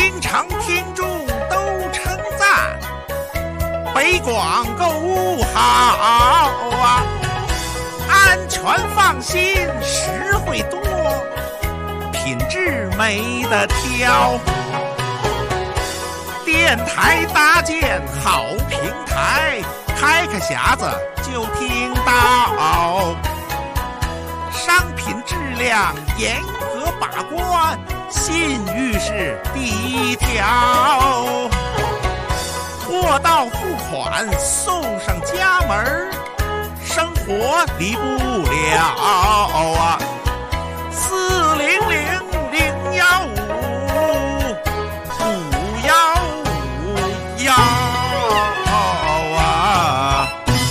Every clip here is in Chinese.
经常听众都称赞，北广购物好啊，安全放心，实惠多，品质没得挑。电台搭建好平台，开个匣子就听到，商品质量严格把关，信誉是第一条。货到付款送上家门，生活离不了啊！400-015-515啊！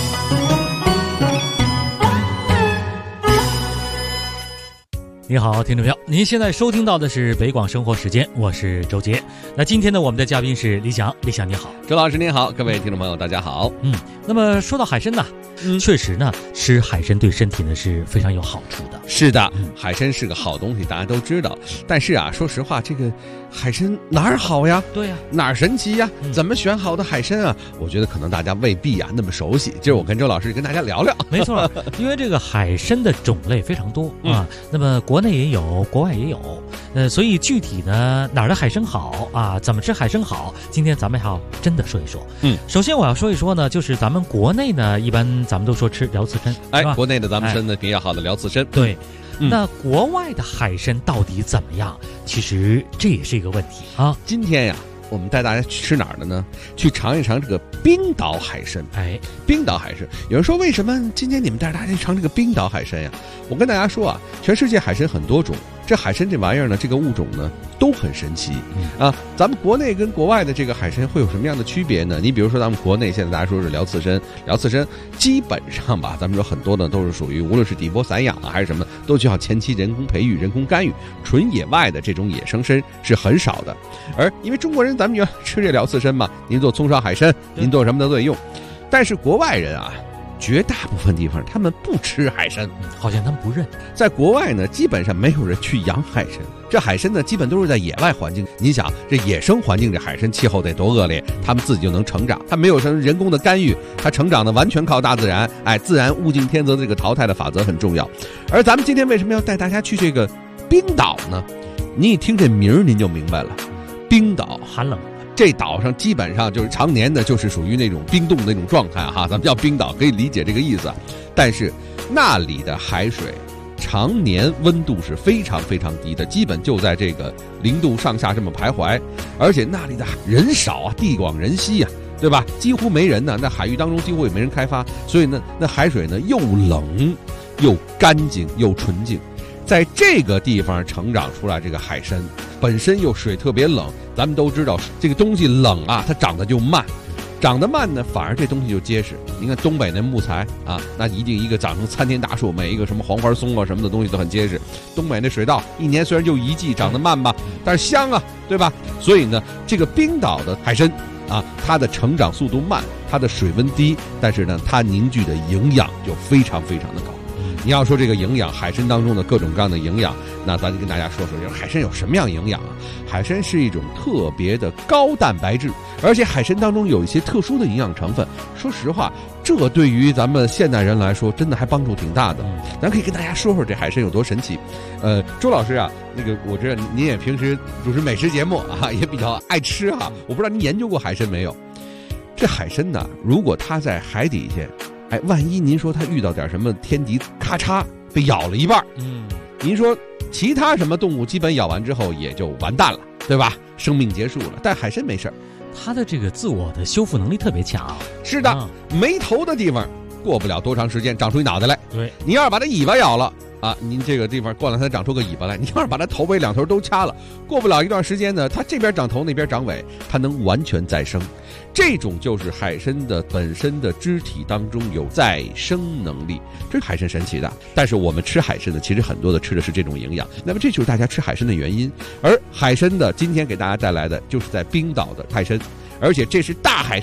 你好，听众朋友，您现在收听到的是北广生活时间，我是周杰。那今天呢，我们的嘉宾是李想，李想你好。 周老师您好，各位听众朋友大家好。 那么说到海参呢，确实呢，吃海参对身体呢是非常有好处的。 是的，海参是个好东西，大家都知道。但是啊，说实话，这个海参哪儿好呀？ 对呀， 哪儿神奇呀？怎么选好的海参啊？我觉得可能大家未必啊那么熟悉。今儿我跟周老师跟大家聊聊。 没错，因为这个海参的种类非常多啊，那么国内也有，国外也有。所以具体呢，哪儿的海参好啊？怎么吃海参好？今天咱们要真的说一说。首先我要说一说呢，就是咱们国内呢，一般咱们都说吃辽刺参， 国内的咱们参呢比较好的辽刺参。 对。那国外的海参到底怎么样？其实这也是一个问题啊。 今天呀，我们带大家去吃哪儿的呢？去尝一尝这个冰岛海参。冰岛海参，有人说为什么今天你们带大家去尝这个冰岛海参呀？我跟大家说啊，全世界海参很多种，这海参这玩意儿呢，这个物种呢都很神奇啊。咱们国内跟国外的这个海参会有什么样的区别呢？你比如说咱们国内现在大家说是辽刺参，辽刺参基本上吧，咱们说很多呢都是属于无论是底波散养啊还是什么，都需要前期人工培育、人工干预，纯野外的这种野生参是很少的。而因为中国人咱们就吃这辽刺参嘛，您做葱烧海参，您做什么的都得用。但是国外人啊，绝大部分地方他们不吃海参， 好像他们不认。 在国外呢，基本上没有人去养海参。这海参呢，基本都是在野外环境。你想，这野生环境，这海参气候得多恶劣，它们自己就能成长，它没有什么人工的干预，它成长的完全靠大自然。自然物竞天择的这个淘汰的法则很重要。而咱们今天为什么要带大家去这个冰岛呢？您一听这名儿，您就明白了，冰岛寒冷。 这岛上基本上就是常年的，就是属于那种冰冻的那种状态哈，咱们叫冰岛，可以理解这个意思。但是那里的海水常年温度是非常非常低的，基本就在这个0度上下这么徘徊，而且那里的人少啊，地广人稀啊，对吧？几乎没人呢，那海域当中几乎也没人开发，所以呢，那海水呢又冷又干净又纯净。在这个地方成长出来这个海参，本身又水特别冷，咱们都知道这个东西冷啊，它长得就慢，长得慢呢，反而这东西就结实。你看东北那木材啊，那一定一个长成参天大树，每一个什么黄花松啊什么的东西都很结实。东北那水稻一年虽然就一季，长得慢吧，但是香啊，对吧？所以呢，这个冰岛的海参啊，它的成长速度慢，它的水温低，但是呢，它凝聚的营养就非常非常的高。你要说这个营养，海参当中的各种各样的营养，那咱就跟大家说说，海参有什么样营养啊？海参是一种特别的高蛋白质，而且海参当中有一些特殊的营养成分。说实话，这对于咱们现代人来说，真的还帮助挺大的。咱可以跟大家说说这海参有多神奇。周老师啊，那个我知道您也平时主持美食节目啊，也比较爱吃啊，我不知道您研究过海参没有？这海参呢，如果它在海底下，万一您说他遇到点什么天敌，咔嚓被咬了一半，您说其他什么动物基本咬完之后也就完蛋了，对吧？生命结束了。但海参没事， 它的这个自我的修复能力特别强。 是的，没头的地方过不了多长时间长出一脑袋来。 对， 你要是把它尾巴咬了啊，您这个地方过两天长出个尾巴来，你要是把它头尾两头都掐了，过不了一段时间呢，它这边长头那边长尾，它能完全再生。这种就是海参的本身的肢体当中有再生能力，这是海参神奇的。但是我们吃海参的，其实很多的吃的是这种营养，那么这就是大家吃海参的原因。而海参的今天给大家带来的就是在冰岛的海参，而且这是大海参，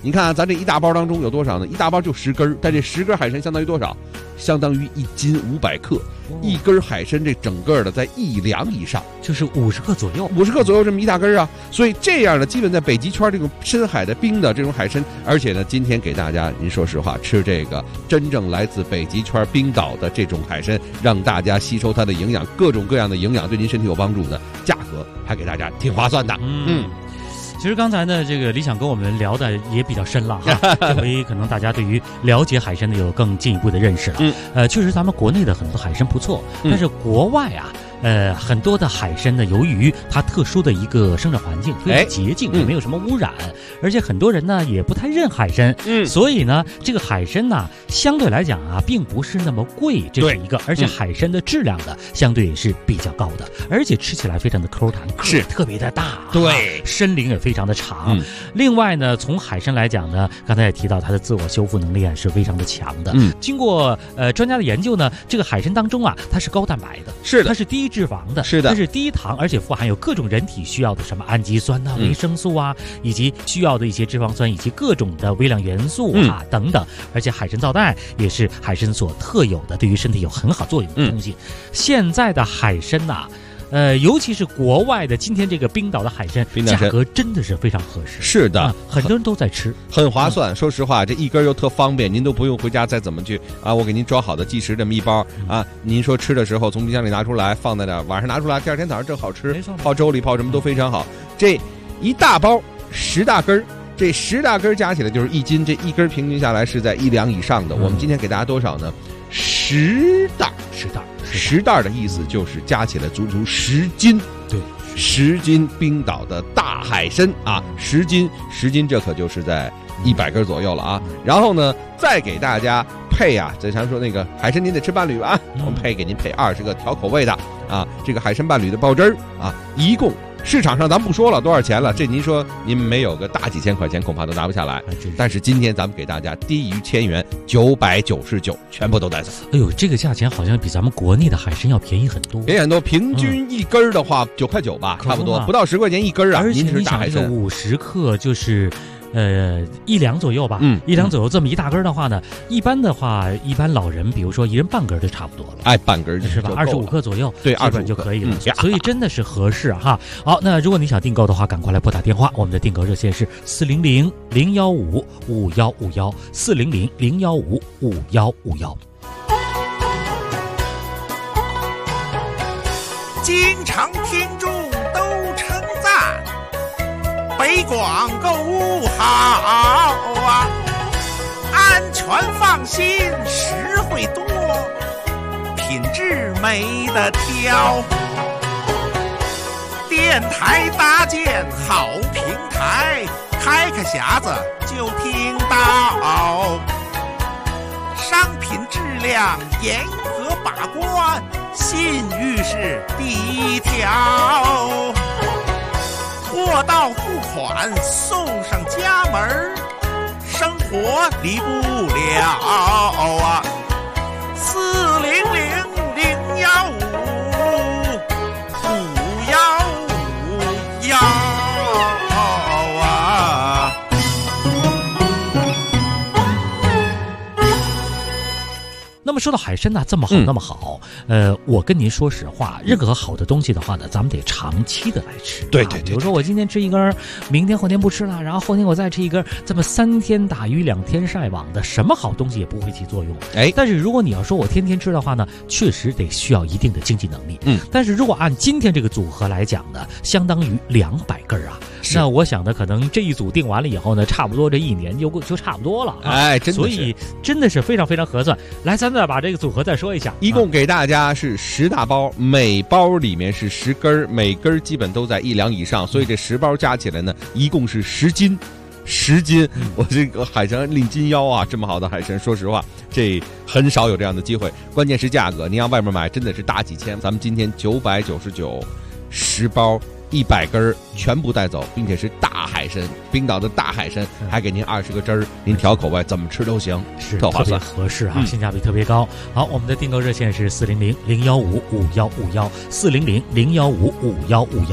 你看啊，咱这一大包当中有多少呢？一大包就10根，但这10根海参相当于多少？相当于1斤500克，一根海参这整个的在1两以上， 就是50克左右 ，50克左右这么一大根啊。所以这样的基本在北极圈这种深海的冰的这种海参，而且呢，今天给大家，您说实话，吃这个真正来自北极圈冰岛的这种海参，让大家吸收它的营养，各种各样的营养对您身体有帮助的，价格还给大家挺划算的。 其实刚才呢，这个李想跟我们聊的也比较深了哈，这回可能大家对于了解海参呢有更进一步的认识了。确实咱们国内的很多海参不错，但是国外啊。很多的海参呢，由于它特殊的一个生长环境非常洁净，也没有什么污染，而且很多人呢也不太认海参，所以呢，这个海参呢相对来讲啊，并不是那么贵，这是一个，而且海参的质量呢相对也是比较高的，而且吃起来非常的口弹，是特别的大，对，身龄也非常的长。另外呢，从海参来讲呢，刚才也提到它的自我修复能力啊是非常的强的。经过专家的研究呢，这个海参当中啊，它是高蛋白的，是的，它是低脂肪的，是的，它是低糖，而且富含有各种人体需要的什么氨基酸啊、维生素啊，以及需要的一些脂肪酸以及各种的微量元素啊等等。而且海参皂苷也是海参所特有的，对于身体有很好作用的东西。现在的海参呐，尤其是国外的，今天这个冰岛的海参，价格真的是非常合适。是的，很多人都在吃，很划算。说实话，这一根又特方便，您都不用回家再怎么去啊，我给您装好的即食这么一包啊，您说吃的时候从冰箱里拿出来，放在那儿，晚上拿出来，第二天早上正好吃，泡粥里泡什么都非常好。这一大包10大根。这10大根加起来就是1斤，这一根平均下来是在1两以上的。我们今天给大家多少呢？10袋的意思就是加起来足足10斤。对，10斤冰岛的大海参啊，10斤，这可就是在100根左右了啊。然后呢，再给大家配啊，咱常说那个海参您得吃伴侣吧，我们给您配20个调口味的啊，这个海参伴侣的爆汁儿啊，一共。市场上咱不说了多少钱了，这您说您没有个大几千块钱恐怕都拿不下来。但是今天咱们给大家低于1000元，999全部都带走。哎呦，这个价钱好像比咱们国内的海参要便宜很多，便宜很多。平均一根的话9块9吧，差不多，不到10块钱一根啊。而且你想这个50克就是1两左右吧，1两左右这么一大根的话呢，一般老人比如说一人半根就差不多了，哎，半根是吧？25克左右，对，20就可以了，所以真的是合适哈。好，那如果你想订购的话，赶快来拨打电话，我们的订购热线是400-015-5151，400-015-5151。 经常听众都称赞北广购物好啊，安全放心，实惠多，品质没得挑。电台搭建好平台，开匣子就听到，商品质量严格把关，信誉是第一条。货到付款送上家门，生活离不了啊！400-015-5151啊！ 那么说到海参呢，这么好那么好，我跟您说实话，任何好的东西的话呢，咱们得长期的来吃。对，比如说我今天吃一根，明天后天不吃了，然后后天我再吃一根，这么3天打鱼2天晒网的，什么好东西也不会起作用。但是如果你要说我天天吃的话呢，确实得需要一定的经济能力。但是如果按今天这个组合来讲呢，相当于200根啊。那我想呢，可能这一组定完了以后呢，差不多这1年就差不多了。哎，真的是，所以真的是非常非常合算。来，咱再把这个组合再说一下，一共给大家是10大包，每包里面是10根，每根基本都在1两以上，所以这10包加起来呢，一共是10斤。10斤，我这个海参令斤腰啊，这么好的海参，说实话，这很少有这样的机会。关键是价格，您要外面买真的是大几千，咱们今天999，10包。100根全部带走，并且是大海参，冰岛的大海参，还给您20个汁儿，您调口味，怎么吃都行，是特划算，特别合适啊，性价比特别高。好，我们的订购热线是400-015-5151，400-015-5151。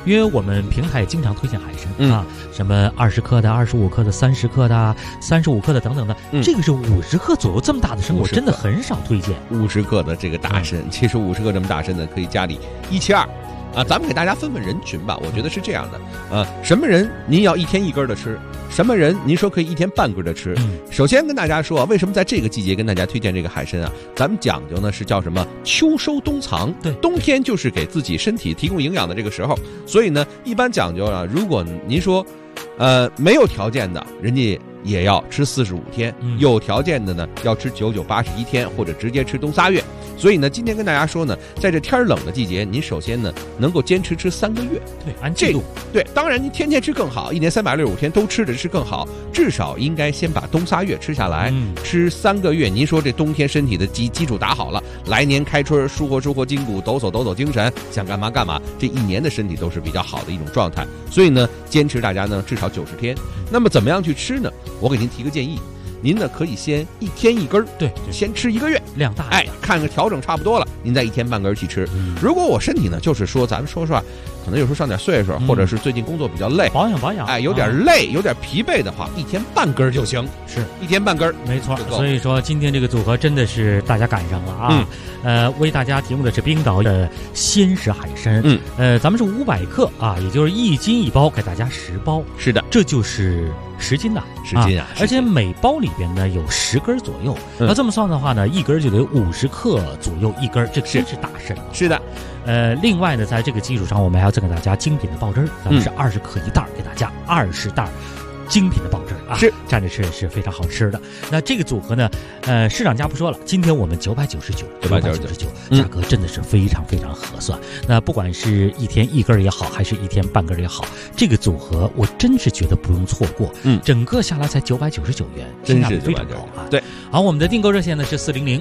因为我们平台也经常推荐海参啊，什么20克的、25克的、30克的、35克的等等的，这个是50克左右这么大的参，我真的很少推荐。 50克的这个大参，其实50克这么大参呢，可以家里172。咱们给大家分人群吧，我觉得是这样的，什么人您要1天1根的吃，什么人您说可以1天半根的吃。首先跟大家说为什么在这个季节跟大家推荐这个海参啊？咱们讲究呢是叫什么？秋收冬藏， 对， 冬天就是给自己身体提供营养的这个时候，所以呢，一般讲究啊，如果您说，没有条件的，人家也要吃45天，有条件的呢要吃99、81天，或者直接吃冬仨月。所以呢，今天跟大家说呢，在这天冷的季节，您首先呢能够坚持吃3个月， 对，按季度。 对，当然您天天吃更好，1年365天都吃着吃更好，至少应该先把冬仨月吃下来，吃3个月。您说这冬天身体的基础打好了，来年开春舒活筋骨，抖擞精神，想干嘛干嘛，这1年的身体都是比较好的一种状态。所以呢，坚持大家呢至少90天。那么怎么样去吃呢？我给您提个建议。您呢可以先1天1根，对，先吃1个月， 量大， 看个调整差不多了，您再1天半根去吃。如果我身体呢，就是说咱们说实话，可能有时候上点岁数，或者是最近工作比较累， 保养， 有点累，有点疲惫的话，1天半根就行， 是 1天半根， 没错。所以说今天这个组合真的是大家赶上了啊，为大家提供的是冰岛的鲜食海参，咱们是500克啊，也就是1斤1包，给大家10包， 是的， 这就是10斤呐 ，10斤啊， 而且每包里边呢有10根左右，那这么算的话呢，1根就得50克左右1根，这真是大参了。 是的， 另外呢，在这个基础上，我们还要赠给大家精品的爆汁儿，咱们是20克1袋，给大家20袋。精品的爆汁啊， 是蘸着吃也是非常好吃的。那这个组合呢，市场价不说了，今天我们999，价格真的是非常非常合算。那不管是1天1根也好，还是1天半根也好，这个组合我真是觉得不用错过。整个下来才999元， 真是非常高啊。 对， 好，我们的订购热线呢是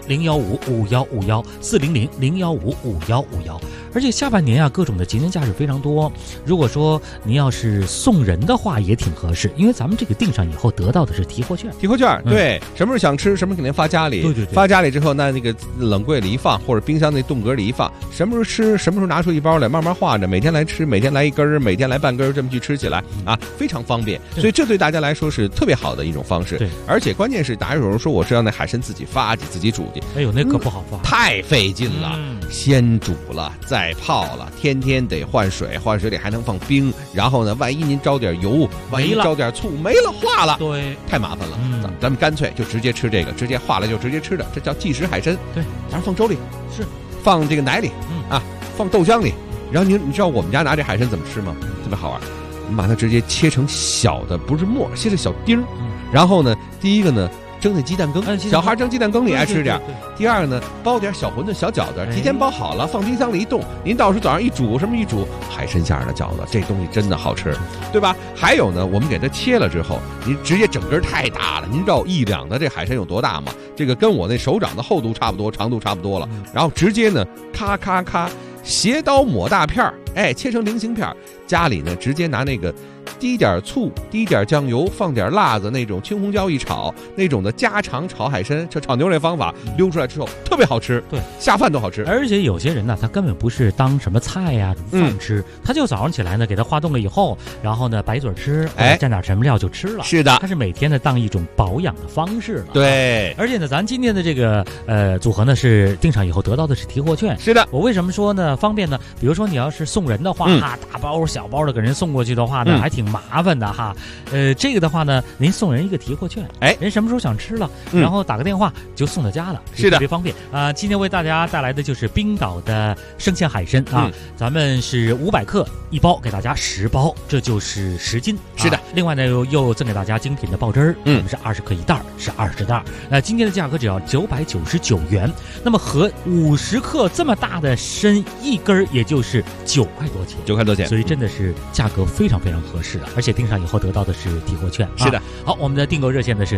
400-015-5151，400-015-5151。而且下半年啊，各种的节能价是非常多。如果说您要是送人的话，也挺合适，因为咱们这个订上以后得到的是提货券。 对，什么时候想吃，什么肯定发家里。 对， 发家里之后，那个冷柜里一放，或者冰箱那冻格里一放，什么时候吃，什么时候拿出1包来，慢慢化着，每天来吃，每天来1根，每天来半根，这么去吃起来啊，非常方便。所以这对大家来说是特别好的一种方式。 对， 而且关键是，大家有人说我是要那海参自己发自己煮去， 那可不好发， 太费劲了。先煮了，再泡了，天天得换水，换水里还能放冰，然后呢，万一您招点油，万一招点醋，没了化了， 对， 太麻烦了。咱们干脆就直接吃这个，直接化了就直接吃的，这叫即食海参。 对， 咱放粥里， 是放这个奶里，放豆浆里。然后你知道我们家拿这海参怎么吃吗？特别好玩，我们把它直接切成小的，不是末，切成小丁儿。然后呢，第一个呢，蒸那鸡蛋羹，小孩蒸鸡蛋羹里爱吃点。第二呢，包点小馄饨、小饺子，提前包好了，放冰箱里一冻，您到时候早上一煮，什么一煮，海参馅的饺子，这东西真的好吃，对吧？还有呢，我们给它切了之后，您直接整根太大了，您知道1两的这海参有多大吗？这个跟我那手掌的厚度差不多，长度差不多了，然后直接呢，咔咔咔，斜刀抹大片儿，切成菱形片儿，家里呢直接拿那个滴点醋，滴点酱油，放点辣子，那种青红椒一炒，那种的家常炒海参，这炒牛肉方法溜出来之后特别好吃， 对， 下饭都好吃。 而且有些人呢，他根本不是当什么菜呀、饭吃，他就早上起来呢，给它化冻了以后，然后呢白嘴吃，蘸点什么料就吃了。 是的， 它是每天呢当一种保养的方式了。 对， 而且呢，咱今天的这个组合呢是订上以后得到的是提货券。 是的， 我为什么说呢方便呢？比如说你要是送人的话，大包小包的给人送过去的话呢，还挺麻烦的哈。这个的话呢，您送人一个提货券，人什么时候想吃了，然后打个电话就送到家了， 是的， 特别方便啊。今天为大家带来的就是冰岛的生鲜海参啊，咱们是500克1包，给大家10包，这就是10斤。 是的， 另外呢又赠给大家精品的爆汁儿，我们是20克1袋，是20袋。今天的价格只要999元，那么和50克这么大的参1根也就是9块多钱，9块多钱，所以真的是价格非常非常合适的，而且订上以后得到的是提货券。 是的， 好，我们的订购热线呢是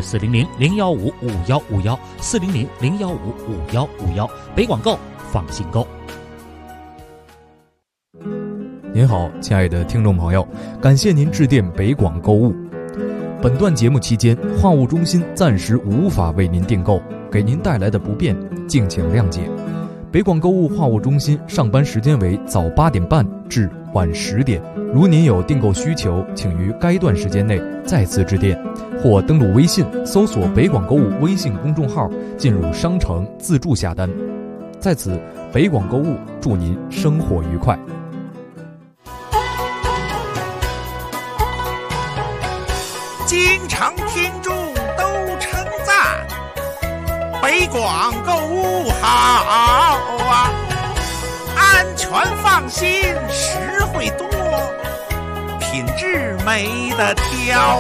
400-015-5151，400-015-5151，北广购，放心购。 您好，亲爱的听众朋友，感谢您致电北广购物。本段节目期间，话务中心暂时无法为您订购，给您带来的不便，敬请谅解。 北广购物话务中心上班时间为早8点半至晚10点。如您有订购需求，请于该段时间内再次致电，或登录微信搜索北广购物微信公众号，进入商城自助下单。在此，北广购物祝您生活愉快。 经常听众都称赞北广购物好啊，安全放心，实惠多，品质没得挑。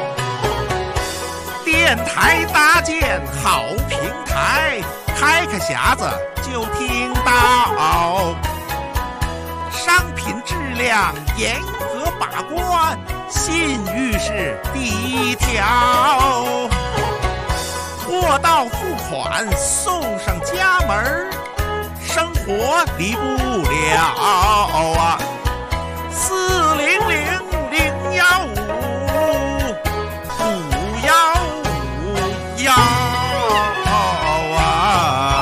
电台搭建好平台，开个匣子就听到，商品质量严格把关，信誉是第一条。货到付款送上家门，生活离不了啊！400-015-515啊！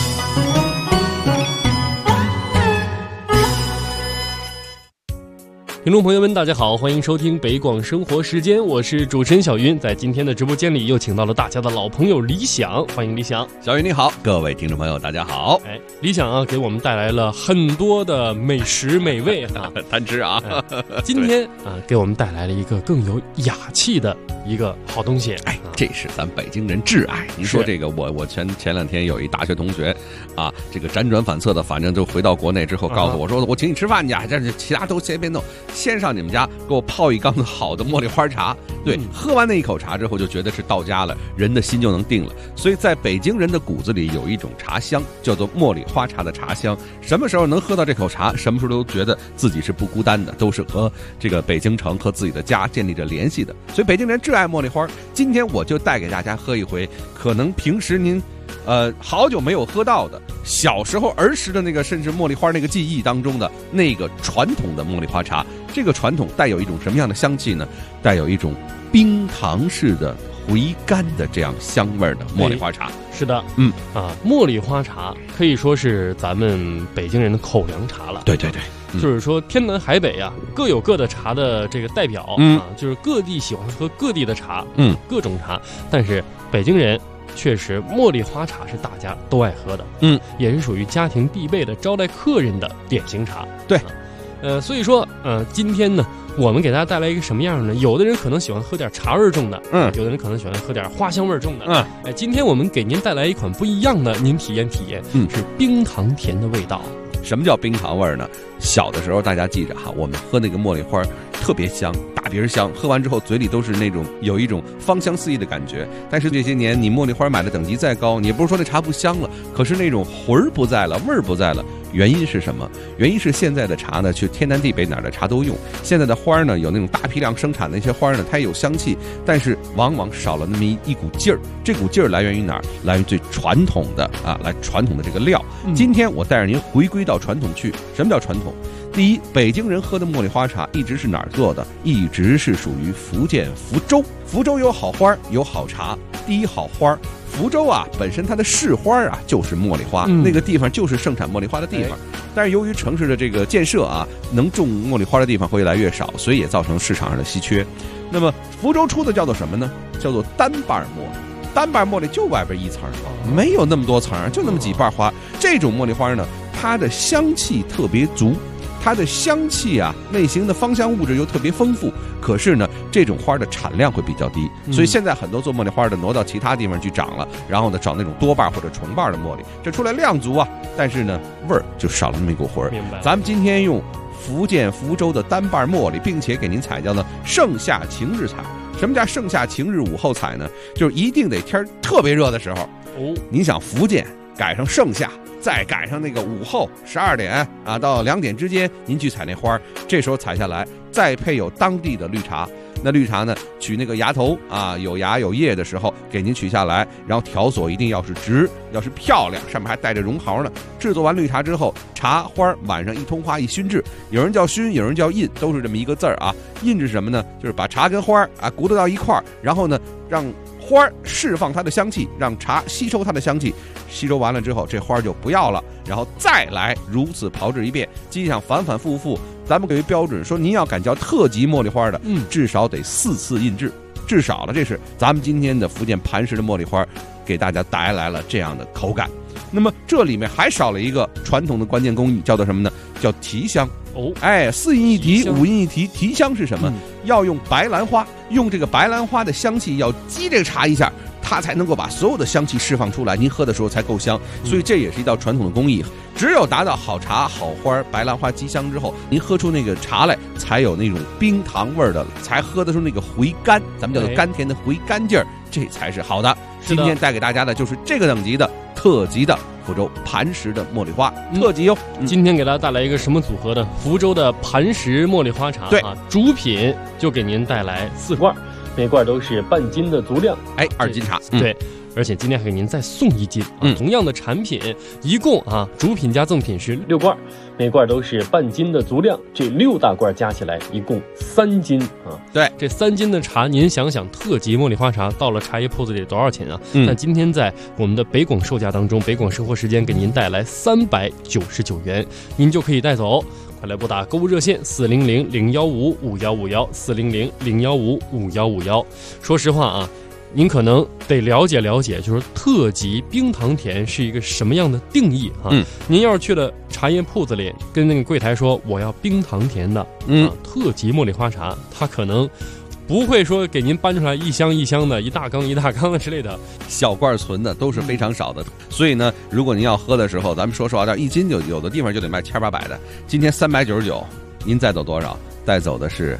听众朋友们，大家好，欢迎收听北广生活时间，我是主持人小云。在今天的直播间里，又请到了大家的老朋友李想，欢迎李想。 小云你好，各位听众朋友大家好。 李想啊，给我们带来了很多的美食美味啊， 贪吃啊。 今天啊，给我们带来了一个更有雅气的一个好东西。 这是咱北京人挚爱。您说这个，我前2天有一大学同学啊，这个辗转反侧的，反正就回到国内之后，告诉我说，我请你吃饭去，这是其他都随便弄。先上你们家给我泡一缸子好的茉莉花茶，对，喝完那一口茶之后就觉得是到家了，人的心就能定了。所以在北京人的骨子里有一种茶香，叫做茉莉花茶的茶香。什么时候能喝到这口茶，什么时候都觉得自己是不孤单的，都是和这个北京城和自己的家建立着联系的。所以北京人挚爱茉莉花。今天我就带给大家喝一回，可能平时您好久没有喝到的，小时候儿时的那个甚至茉莉花那个记忆当中的那个传统的茉莉花茶。这个传统带有一种什么样的香气呢？带有一种冰糖式的回甘的这样香味的茉莉花茶。 是的，茉莉花茶可以说是咱们北京人的口粮茶了。 对， 就是说天南海北啊，各有各的茶的这个代表就是各地喜欢喝各地的茶，各种茶，但是北京人确实茉莉花茶是大家都爱喝的，也是属于家庭必备的招待客人的典型茶。 对， 所以说今天呢，我们给大家带来一个什么样的呢？有的人可能喜欢喝点茶味重的，有的人可能喜欢喝点花香味重的，今天我们给您带来一款不一样的，您体验体验，是冰糖甜的味道。 什么叫冰糖味呢？小的时候大家记着哈，我们喝那个茉莉花特别香，大鼻香，喝完之后嘴里都是那种有一种芳香四溢的感觉。但是这些年你茉莉花买的等级再高，你也不是说那茶不香了，可是那种魂儿不在了，味儿不在了。原因是什么？原因是现在的茶呢，去天南地北哪儿的茶都用。现在的花呢，有那种大批量生产的一些花呢，它也有香气，但是往往少了那么一股劲儿。这股劲儿来源于哪儿？来源于最传统的传统的这个料。今天我带着您回归到传统去。什么叫传统？第一，北京人喝的茉莉花茶一直是哪儿做的？一直是属于福建福州。福州有好花，有好茶。第一好花。福州啊，本身它的市花啊就是茉莉花，那个地方就是盛产茉莉花的地方。但是由于城市的这个建设啊，能种茉莉花的地方会越来越少，所以也造成市场上的稀缺。那么福州出的叫做什么呢？叫做单瓣茉莉。单瓣茉莉就外边一层，没有那么多层，就那么几瓣花。这种茉莉花呢，它的香气特别足。它的香气啊，内型的芳香物质又特别丰富，可是呢，这种花的产量会比较低，所以现在很多做茉莉花的挪到其他地方去长了，然后呢，找那种多瓣或者重瓣的茉莉，这出来量足啊，但是呢，味儿就少了那么一股魂儿。 明白。 咱们今天用福建福州的单瓣茉莉，并且给您采叫呢盛夏晴日采。什么叫盛夏晴日午后采呢？就是一定得天特别热的时候。您想福建赶上盛夏。再赶上那个午后12点啊到2点之间，您去采那花，这时候采下来，再配有当地的绿茶。那绿茶呢，取那个芽头啊，有芽有叶的时候，给您取下来，然后条索一定要是直，要是漂亮，上面还带着绒毫呢。制作完绿茶之后，茶花晚上一通花一熏制，有人叫熏，有人叫印，都是这么一个字儿啊。印是什么呢？就是把茶跟花啊鼓捣到一块儿，然后呢让花释放它的香气，让茶吸收它的香气，吸收完了之后，这花就不要了，然后再来如此炮制一遍，机上反反复复。咱们给标准说，您要敢叫特级茉莉花的，至少得4次印制，至少了。这是咱们今天的福建磐石的茉莉花，给大家带来了这样的口感。那么这里面还少了一个传统的关键工艺，叫做什么呢？叫提香。4音一提，5音一提。提香是什么？要用白兰花，用这个白兰花的香气要激这个茶一下，它才能够把所有的香气释放出来，您喝的时候才够香。所以这也是一道传统的工艺。只有达到好茶好花白兰花激香之后，您喝出那个茶来才有那种冰糖味的，才喝得出那个回甘，咱们叫做甘甜的回甘劲儿，这才是好的。今天带给大家的就是这个等级的特级的福州磐石的茉莉花特级哟。 今天给大家带来一个什么组合的？福州的磐石茉莉花茶。 对啊，主品就给您带来4罐，每罐都是半斤的足量 ，2斤茶。 对。而且今天还给您再送1斤同样的产品，一共主品加赠品是6罐，每罐都是半斤的足量，这6大罐加起来一共3斤对， 这3斤的茶，您想想，特级茉莉花茶到了茶叶铺子里多少钱啊？但今天在我们的北广售价当中，北广生活时间给您带来399元，您就可以带走。快来拨打购物热线400-015-5151，400-015-5151。说实话啊，您可能得了解了解，就是特级冰糖甜是一个什么样的定义您要是去了茶叶铺子里，跟那个柜台说我要冰糖甜的，特级茉莉花茶，他可能不会说给您搬出来一箱一箱的，一大缸一大缸的之类的， 小罐存的都是非常少的。所以呢，如果您要喝的时候，咱们说实话，1斤就有的地方就得卖1800的，今天399，您带走多少？带走的是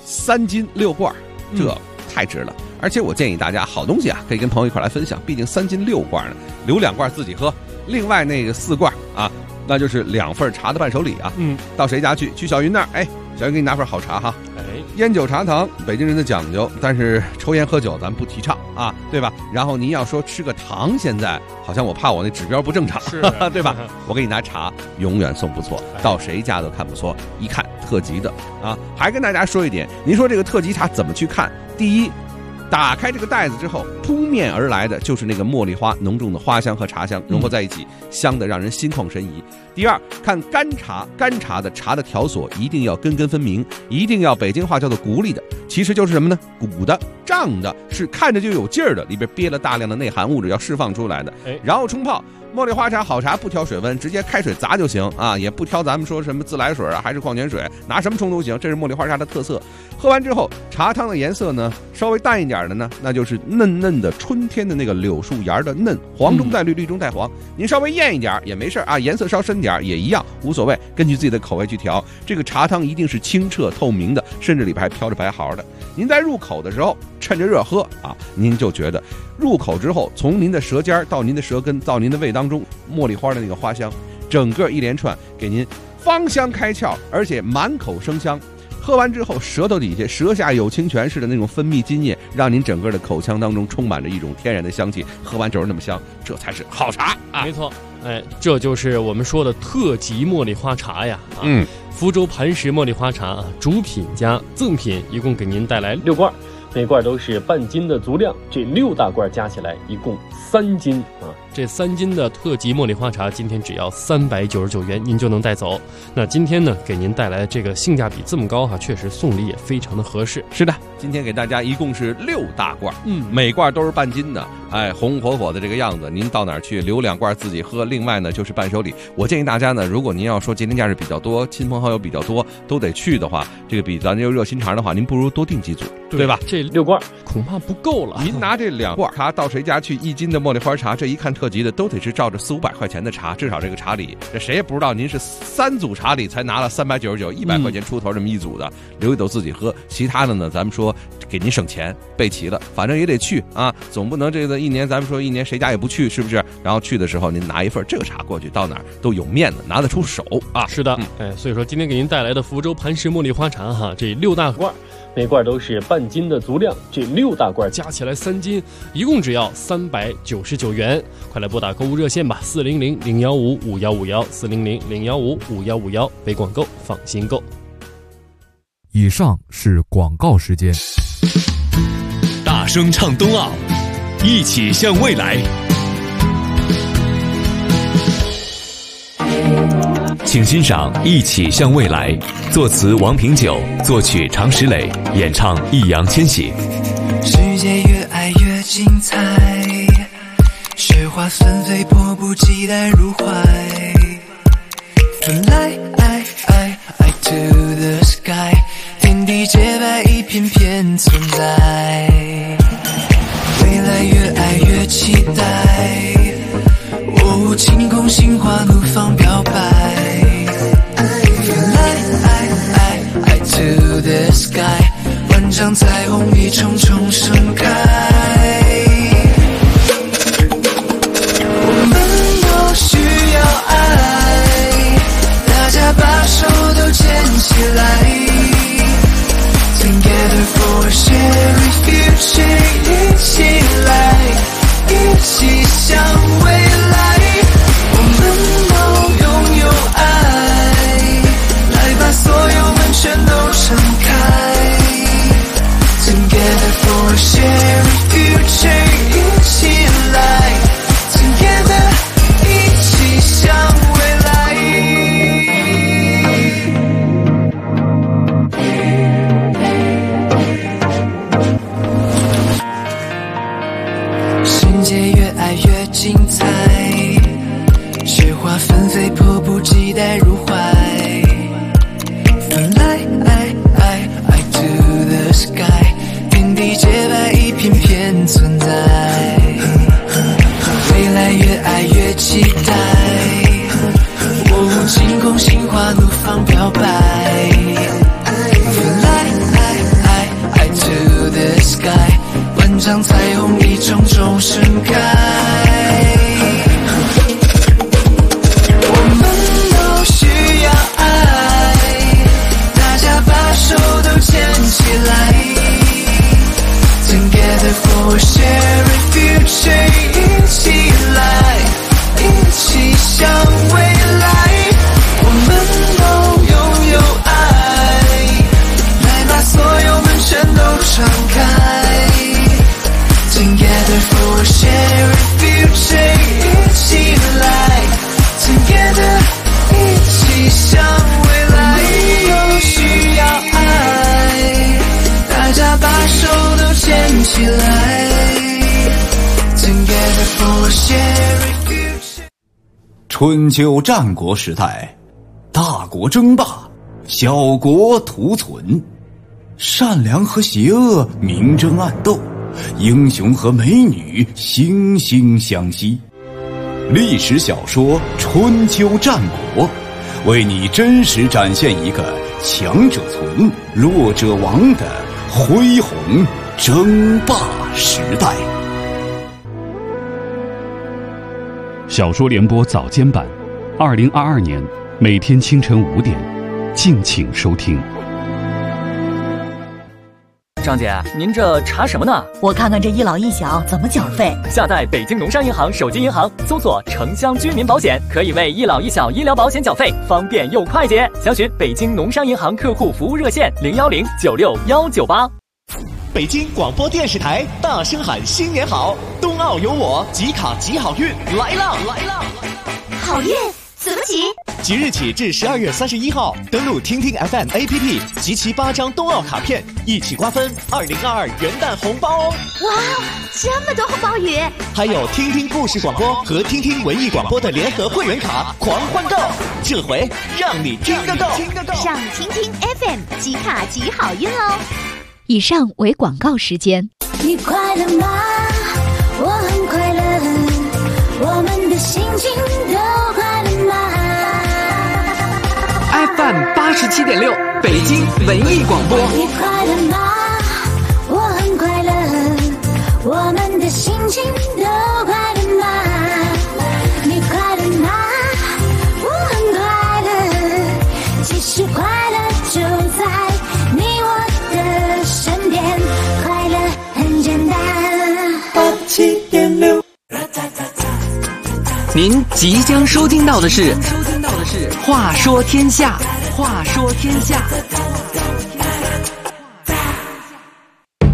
3斤6罐，这太值了。而且我建议大家，好东西可以跟朋友一块来分享，毕竟3斤6罐呢，留2罐自己喝，另外那个4罐那就是2份茶的伴手礼到谁家去小云那儿，小云给你拿份好茶哈。烟酒茶糖，北京人的讲究，但是抽烟喝酒咱不提倡对吧？然后您要说吃个糖，现在好像我怕我那指标不正常，对吧？我给你拿茶，永远送不错，到谁家都看不错，一看特级的还跟大家说一点，您说这个特级茶怎么去看？第一，打开这个袋子之后，扑面而来的就是那个茉莉花浓重的花香和茶香融合在一起，香的让人心旷神怡。第二，看干茶的茶的条索一定要根根分明，一定要北京话叫做鼓里的，其实就是什么呢？鼓的、胀的，是看着就有劲儿的，里边憋了大量的内含物质要释放出来的，然后冲泡。茉莉花茶好茶不挑水温，直接开水砸就行也不挑咱们说什么自来水还是矿泉水，拿什么冲都行，这是茉莉花茶的特色。喝完之后，茶汤的颜色呢稍微淡一点的呢，那就是嫩嫩的春天的那个柳树芽的嫩，黄中带绿，绿中带黄。您稍微艳一点也没事颜色稍深点也一样无所谓，根据自己的口味去调。这个茶汤一定是清澈透明的，甚至里边还飘着白毫的。您在入口的时候趁着热喝您就觉得入口之后，从您的舌尖到您的舌根到您的胃当中，茉莉花的那个花香，整个一连串给您芳香开窍，而且满口生香。喝完之后，舌头底下舌下有清泉似的那种分泌津液，让您整个的口腔当中充满着一种天然的香气，喝完就是那么香，这才是好茶没错，这就是我们说的特级茉莉花茶呀福州磐石茉莉花茶主品加赠品一共给您带来6罐，每罐都是半斤的足量，这6大罐加起来一共3斤这3斤的特级茉莉花茶今天只要399元，您就能带走。那今天呢，给您带来这个性价比这么高确实送礼也非常的合适。 是的，今天给大家一共是6大罐，每罐都是半斤的，红火火的这个样子，您到哪儿去留2罐自己喝，另外呢就是伴手礼。我建议大家呢，如果您要说节前假日比较多，亲朋好友比较多，都得去的话，这个比咱这热心肠的话，您不如多订几组，对吧？ 这6罐恐怕不够了。 您拿这2罐茶到谁家去，1斤的茉莉花茶，这一看特级的都得是照着400-500块钱的茶，至少这个茶礼，这谁也不知道您是3组茶礼才拿了399，100块钱出头这么一组的，留一斗自己喝，其他的呢，咱们说给您省钱，备齐了，反正也得去总不能这个一年，咱们说一年谁家也不去，是不是？然后去的时候您拿一份这个茶过去，到哪儿都有面子，拿得出手是的，所以说今天给您带来的福州磐石茉莉花茶这6大罐。每罐都是半斤的足量，这6大罐加起来3斤，一共只要399元。快来拨打购物热线吧，400-015-5151，400-015-5151，北广购，放心购。 以上是广告时间。 大声唱冬奥， 一起向未来。请欣赏《一起向未来》，作词王平久，作曲常石磊，演唱易烊千玺。 世界越爱越精彩，雪花纷飞，迫不及待入怀。Fly to the sky， 天地洁白，一片片存在。未来越爱越期待，晴空心花怒放表白。Fly to the sky， 万丈彩虹一重重盛开。我们都需要爱，大家把手都牵起来。Together for a shared future， 一起来，一起向未来。我们都拥有爱，来把所有门全都敞开。Together for a shared future， 一起来 Together， 一起向未来。世界越爱越精彩，雪花纷飞，迫不及待入怀。Fly to the sky， 天地洁白，一片片存在。未来越爱越期待，晴空心花怒放表白。Fly to the sky， 万丈彩虹一重重盛开。我们都需要爱，大家把手都牵起来。Together for a shared future， 一起来，一起向未来。我们都拥有爱，来把所有门全都敞开。Together for a shared future， 一起来 Together， 一起向未来。都需要爱，大家把手都牵起来。Together for a shared future。 春秋战国时代，大国争霸，小国图存，善良和邪恶明争暗斗，英雄和美女惺惺相惜。历史小说《春秋战国》，为你真实展现一个强者存，弱者亡的恢宏争霸时代。 小说联播早间版，2022年每天清晨5点，敬请收听。 张姐，您这查什么呢？ 我看看这一老一小怎么缴费。 下载北京农商银行手机银行，搜索城乡居民保险，可以为一老一小医疗保险缴费，方便又快捷。详询北京农商银行客户服务热线010961198。 北京广播电视台大声喊新年好，冬奥有我，集卡集好运来啦！ 好运怎么集？ 即日起至12月31号，登录听听 FM APP， 集齐8张冬奥卡片，一起瓜分2022元旦红包哦！ 哇，这么多红包雨！ 还有听听故事广播和听听文艺广播的联合会员卡狂欢购，这回让你听得够！ 上听听 FM 集卡集好运喽！ 以上为广告时间。 你快乐吗？我很快乐，我们的心情都快乐吗 ？FM87.6，北京文艺广播。 你快乐吗？我很快乐，我们的心情都快乐吗？你快乐吗？我很快乐，其实快乐就在你我的身边，快乐很简单。87.6， 您即将收听到的是《话说天下》，话说天下。